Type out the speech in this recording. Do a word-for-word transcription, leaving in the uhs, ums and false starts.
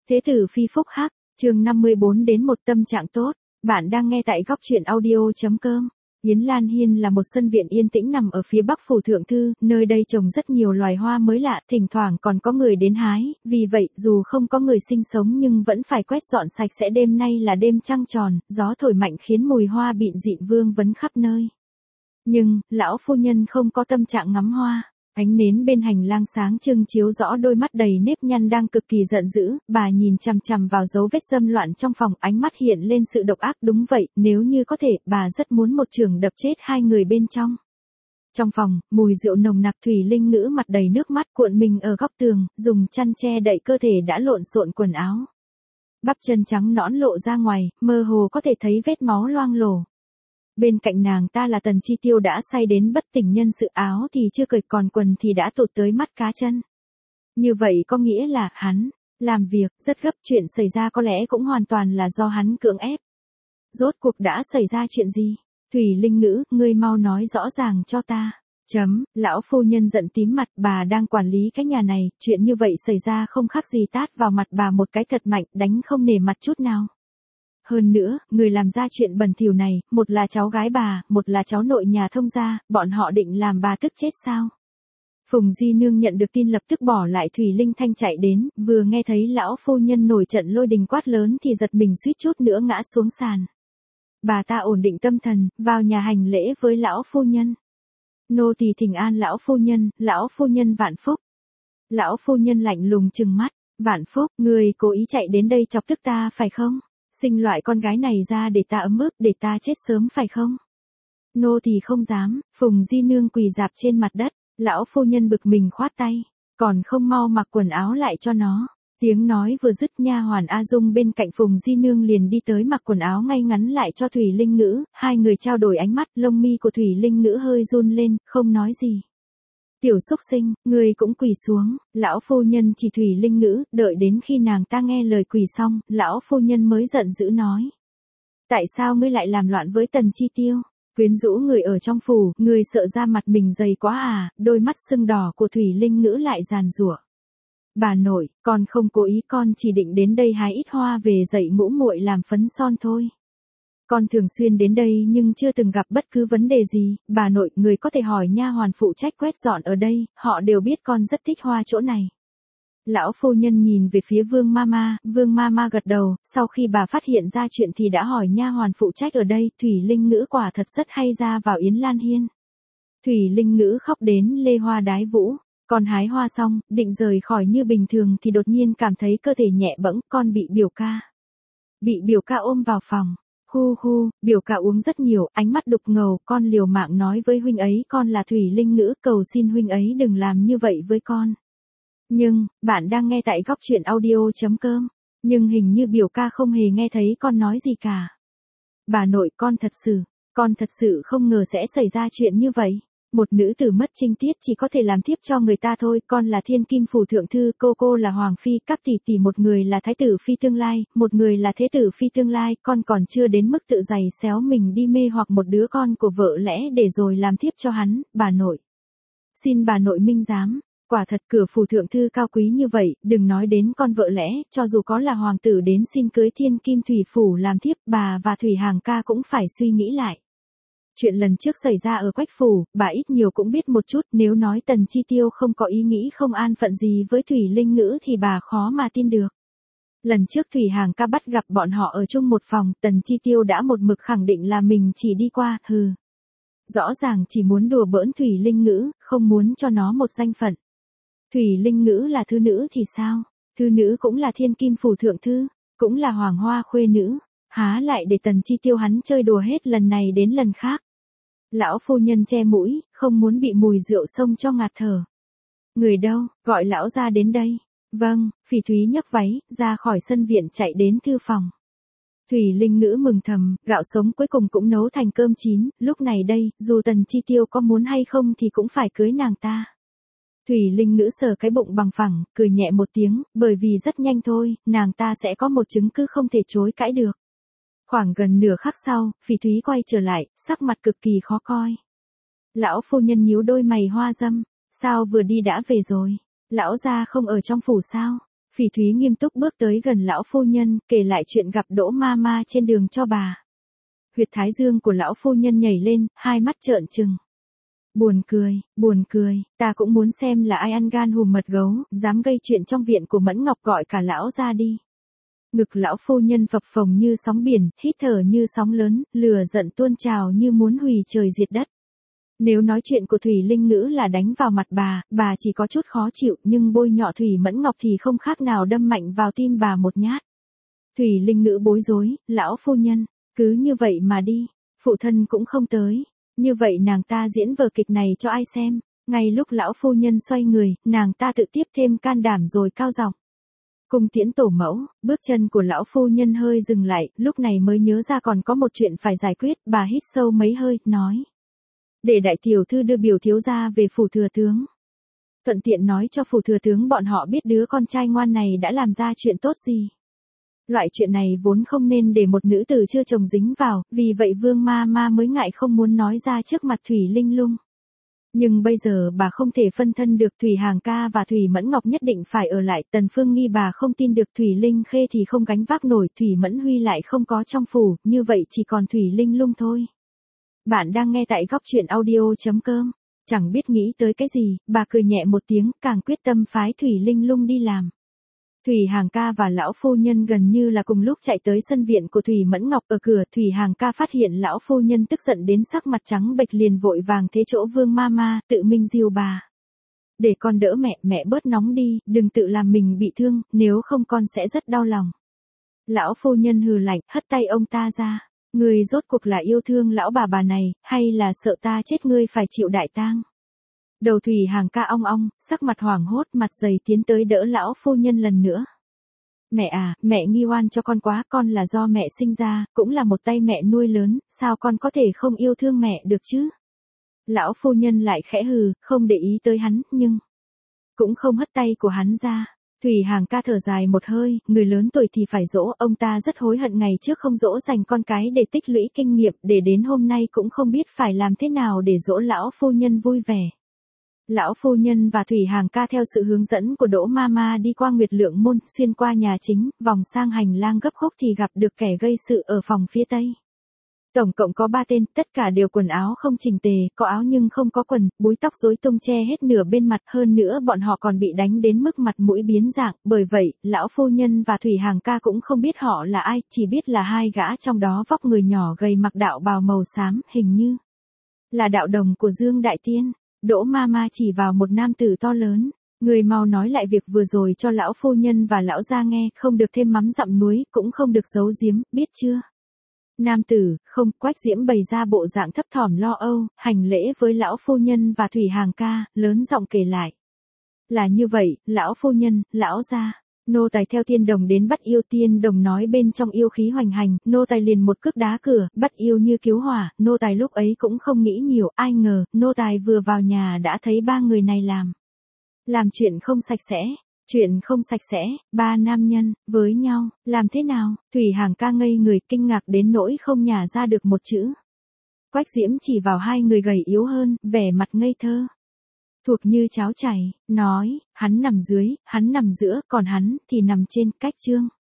Thế tử phi phúc hắc, chương năm mươi bốn đến một tâm trạng tốt, bạn đang nghe tại góc truyện audio.com. Yến Lan Hiên là một sân viện yên tĩnh nằm ở phía bắc phủ thượng thư, nơi đây trồng rất nhiều loài hoa mới lạ, thỉnh thoảng còn có người đến hái, vì vậy dù không có người sinh sống nhưng vẫn phải quét dọn sạch sẽ. Đêm nay là đêm trăng tròn, gió thổi mạnh khiến mùi hoa bịn dịn vương vấn khắp nơi. Nhưng, lão phu nhân không có tâm trạng ngắm hoa. Ánh nến bên hành lang sáng trưng chiếu rõ đôi mắt đầy nếp nhăn đang cực kỳ giận dữ, bà nhìn chằm chằm vào dấu vết dâm loạn trong phòng, ánh mắt hiện lên sự độc ác. Đúng vậy, nếu như có thể, bà rất muốn một chưởng đập chết hai người bên trong. Trong phòng, mùi rượu nồng nặc. Thủy Linh Ngữ mặt đầy nước mắt cuộn mình ở góc tường, dùng chăn che đậy cơ thể đã lộn xộn quần áo. Bắp chân trắng nõn lộ ra ngoài, mơ hồ có thể thấy vết máu loang lổ. Bên cạnh nàng ta là Tần Chi Tiêu đã say đến bất tỉnh nhân sự, áo thì chưa cởi còn quần thì đã tụt tới mắt cá chân. Như vậy có nghĩa là hắn làm việc rất gấp, chuyện xảy ra có lẽ cũng hoàn toàn là do hắn cưỡng ép. Rốt cuộc đã xảy ra chuyện gì? Thủy Linh Ngữ, ngươi mau nói rõ ràng cho ta. Chấm, lão phu nhân giận tím mặt, bà đang quản lý cái nhà này, chuyện như vậy xảy ra không khác gì tát vào mặt bà một cái thật mạnh, đánh không nể mặt chút nào. Hơn nữa, người làm ra chuyện bẩn thỉu này, một là cháu gái bà, một là cháu nội nhà thông gia, bọn họ định làm bà tức chết sao? Phùng Di Nương nhận được tin lập tức bỏ lại Thủy Linh Thanh chạy đến, vừa nghe thấy lão phu nhân nổi trận lôi đình quát lớn thì giật mình suýt chút nữa ngã xuống sàn. Bà ta ổn định tâm thần, vào nhà hành lễ với lão phu nhân. Nô tỳ thỉnh an lão phu nhân, lão phu nhân vạn phúc. Lão phu nhân lạnh lùng trừng mắt, vạn phúc, người cố ý chạy đến đây chọc tức ta phải không? Sinh loại con gái này ra để ta ấm ức, để ta chết sớm phải không? Nô thì không dám. Phùng Di Nương quỳ rạp trên mặt đất, lão phu nhân bực mình khoát tay, còn không mau mặc quần áo lại cho nó. Tiếng nói vừa dứt, nha hoàn A Dung bên cạnh Phùng Di Nương liền đi tới mặc quần áo ngay ngắn lại cho Thủy Linh Ngữ, hai người trao đổi ánh mắt, lông mi của Thủy Linh Ngữ hơi run lên, không nói gì. Tiểu xúc sinh, người cũng quỳ xuống. Lão phu nhân chỉ Thủy Linh Ngữ, đợi đến khi nàng ta nghe lời quỳ xong, lão phu nhân mới giận dữ nói. Tại sao ngươi lại làm loạn với Tần Chi Tiêu? Quyến rũ người ở trong phủ, ngươi sợ ra mặt mình dày quá à? Đôi mắt sưng đỏ của Thủy Linh Ngữ lại giàn giụa. Bà nội, con không cố ý, con chỉ định đến đây hái ít hoa về dạy ngũ muội làm phấn son thôi. Con thường xuyên đến đây nhưng chưa từng gặp bất cứ vấn đề gì. Bà nội, người có thể hỏi nha hoàn phụ trách quét dọn ở đây, họ đều biết con rất thích hoa chỗ này. Lão phu nhân nhìn về phía Vương Mama, Vương Mama gật đầu, sau khi bà phát hiện ra chuyện thì đã hỏi nha hoàn phụ trách ở đây. Thủy Linh Ngữ quả thật rất hay ra vào Yến Lan Hiên. Thủy Linh Ngữ khóc đến lê hoa đái vũ. Con hái hoa xong, định rời khỏi như bình thường thì đột nhiên cảm thấy cơ thể nhẹ bẫng, con bị biểu ca. Bị biểu ca ôm vào phòng. Hu hu, biểu ca uống rất nhiều, ánh mắt đục ngầu, con liều mạng nói với huynh ấy con là Thủy Linh Ngữ, cầu xin huynh ấy đừng làm như vậy với con. Nhưng, bạn đang nghe tại góc truyện audio.com, nhưng hình như biểu ca không hề nghe thấy con nói gì cả. Bà nội, con thật sự, con thật sự không ngờ sẽ xảy ra chuyện như vậy. Một nữ tử mất trinh tiết chỉ có thể làm thiếp cho người ta thôi, con là thiên kim phủ thượng thư, cô cô là hoàng phi, các tỷ tỷ, một người là thái tử phi tương lai, một người là thế tử phi tương lai, con còn chưa đến mức tự giày xéo mình đi mê hoặc một đứa con của vợ lẽ để rồi làm thiếp cho hắn. Bà nội, xin bà nội minh giám, quả thật cửa phủ thượng thư cao quý như vậy, đừng nói đến con vợ lẽ, cho dù có là hoàng tử đến xin cưới thiên kim thủy phủ làm thiếp, bà và Thủy Hàng ca cũng phải suy nghĩ lại. Chuyện lần trước xảy ra ở Quách phủ, bà ít nhiều cũng biết một chút, nếu nói Tần Chi Tiêu không có ý nghĩ không an phận gì với Thủy Linh Ngữ thì bà khó mà tin được. Lần trước Thủy Hàng ca bắt gặp bọn họ ở chung một phòng, Tần Chi Tiêu đã một mực khẳng định là mình chỉ đi qua, hừ. Rõ ràng chỉ muốn đùa bỡn Thủy Linh Ngữ, không muốn cho nó một danh phận. Thủy Linh Ngữ là thư nữ thì sao? Thư nữ cũng là thiên kim phủ thượng thư, cũng là hoàng hoa khuê nữ, há lại để Tần Chi Tiêu hắn chơi đùa hết lần này đến lần khác. Lão phu nhân che mũi, không muốn bị mùi rượu xông cho ngạt thở. Người đâu, gọi lão ra đến đây. Vâng, Phỉ Thúy nhấc váy, ra khỏi sân viện chạy đến thư phòng. Thủy Linh Ngữ mừng thầm, gạo sống cuối cùng cũng nấu thành cơm chín, lúc này đây, dù Tần Chi Tiêu có muốn hay không thì cũng phải cưới nàng ta. Thủy Linh Ngữ sờ cái bụng bằng phẳng, cười nhẹ một tiếng, bởi vì rất nhanh thôi, nàng ta sẽ có một chứng cứ không thể chối cãi được. Khoảng gần nửa khắc sau, Phỉ Thúy quay trở lại, sắc mặt cực kỳ khó coi. Lão phu nhân nhíu đôi mày hoa dâm, sao vừa đi đã về rồi? Lão gia không ở trong phủ sao? Phỉ Thúy nghiêm túc bước tới gần lão phu nhân, kể lại chuyện gặp Đỗ ma ma trên đường cho bà. Huyệt thái dương của lão phu nhân nhảy lên, hai mắt trợn trừng. Buồn cười, buồn cười, ta cũng muốn xem là ai ăn gan hùm mật gấu, dám gây chuyện trong viện của Mẫn Ngọc, gọi cả lão ra đi. Ngực lão phu nhân phập phồng như sóng biển, hít thở như sóng lớn, lửa giận tuôn trào như muốn hủy trời diệt đất. Nếu nói chuyện của Thủy Linh Ngữ là đánh vào mặt bà, bà chỉ có chút khó chịu, nhưng bôi nhọ Thủy Mẫn Ngọc thì không khác nào đâm mạnh vào tim bà một nhát. Thủy Linh Ngữ bối rối, lão phu nhân, cứ như vậy mà đi, phụ thân cũng không tới, như vậy nàng ta diễn vở kịch này cho ai xem. Ngay lúc lão phu nhân xoay người, nàng ta tự tiếp thêm can đảm rồi cao giọng. Cung tiễn tổ mẫu, bước chân của lão phu nhân hơi dừng lại, lúc này mới nhớ ra còn có một chuyện phải giải quyết, bà hít sâu mấy hơi, nói. Để đại tiểu thư đưa biểu thiếu gia về phủ thừa tướng. Thuận tiện nói cho phủ thừa tướng bọn họ biết đứa con trai ngoan này đã làm ra chuyện tốt gì. Loại chuyện này vốn không nên để một nữ tử chưa chồng dính vào, vì vậy Vương ma ma mới ngại không muốn nói ra trước mặt Thủy Linh Lung. Nhưng bây giờ bà không thể phân thân được, Thủy Hàng ca và Thủy Mẫn Ngọc nhất định phải ở lại, Tần Phương Nghi bà không tin được, Thủy Linh Khê thì không gánh vác nổi, Thủy Mẫn Huy lại không có trong phủ, như vậy chỉ còn Thủy Linh Lung thôi. Bạn đang nghe tại góc truyện audio chấm com. Chẳng biết nghĩ tới cái gì, bà cười nhẹ một tiếng, càng quyết tâm phái Thủy Linh Lung đi làm. Thủy Hàng ca và lão phu nhân gần như là cùng lúc chạy tới sân viện của Thủy Mẫn Ngọc, ở cửa Thủy Hàng ca phát hiện lão phu nhân tức giận đến sắc mặt trắng bệch, liền vội vàng thế chỗ Vương ma ma, tự mình dìu bà. Để con đỡ mẹ, mẹ bớt nóng đi, đừng tự làm mình bị thương, nếu không con sẽ rất đau lòng. Lão phu nhân hừ lạnh, hất tay ông ta ra. Ngươi rốt cuộc là yêu thương lão bà bà này, hay là sợ ta chết ngươi phải chịu đại tang? Đầu Thủy Hàng ca ong ong, sắc mặt hoảng hốt, mặt dày tiến tới đỡ lão phu nhân lần nữa. Mẹ à, mẹ nghi oan cho con quá, con là do mẹ sinh ra, cũng là một tay mẹ nuôi lớn, sao con có thể không yêu thương mẹ được chứ? Lão phu nhân lại khẽ hừ, không để ý tới hắn, nhưng cũng không hất tay của hắn ra. Thủy Hàng ca thở dài một hơi, người lớn tuổi thì phải dỗ, ông ta rất hối hận ngày trước không dỗ dành con cái để tích lũy kinh nghiệm, để đến hôm nay cũng không biết phải làm thế nào để dỗ lão phu nhân vui vẻ. Lão phu nhân và Thủy Hàng ca theo sự hướng dẫn của Đỗ ma ma đi qua Nguyệt Lượng môn, xuyên qua nhà chính, vòng sang hành lang gấp khúc thì gặp được kẻ gây sự ở phòng phía tây. Tổng cộng có ba tên, tất cả đều quần áo không chỉnh tề, có áo nhưng không có quần, búi tóc rối tung che hết nửa bên mặt, hơn nữa bọn họ còn bị đánh đến mức mặt mũi biến dạng, bởi vậy, lão phu nhân và Thủy Hàng ca cũng không biết họ là ai, chỉ biết là hai gã trong đó vóc người nhỏ gầy mặc đạo bào màu xám, hình như là đạo đồng của Dương Đại Tiên. Đỗ ma ma chỉ vào một nam tử to lớn, người mau nói lại việc vừa rồi cho lão phu nhân và lão gia nghe, không được thêm mắm dặm núi, cũng không được giấu giếm, biết chưa? Nam tử, không, Quách Diễm bày ra bộ dạng thấp thỏm lo âu, hành lễ với lão phu nhân và Thủy Hàng ca, lớn giọng kể lại. Là như vậy, lão phu nhân, lão gia, nô tài theo tiên đồng đến bắt yêu, tiên đồng nói bên trong yêu khí hoành hành, nô tài liền một cước đá cửa, bắt yêu như cứu hỏa, nô tài lúc ấy cũng không nghĩ nhiều, ai ngờ, nô tài vừa vào nhà đã thấy ba người này làm. Làm chuyện không sạch sẽ. Chuyện không sạch sẽ, ba nam nhân, với nhau, làm thế nào? Thủy Hàng ca ngây người, kinh ngạc đến nỗi không nhả ra được một chữ. Quách Diễm chỉ vào hai người gầy yếu hơn, vẻ mặt ngây thơ. Thuộc như cháo chảy, nói, hắn nằm dưới, hắn nằm giữa, còn hắn thì nằm trên, cách chương.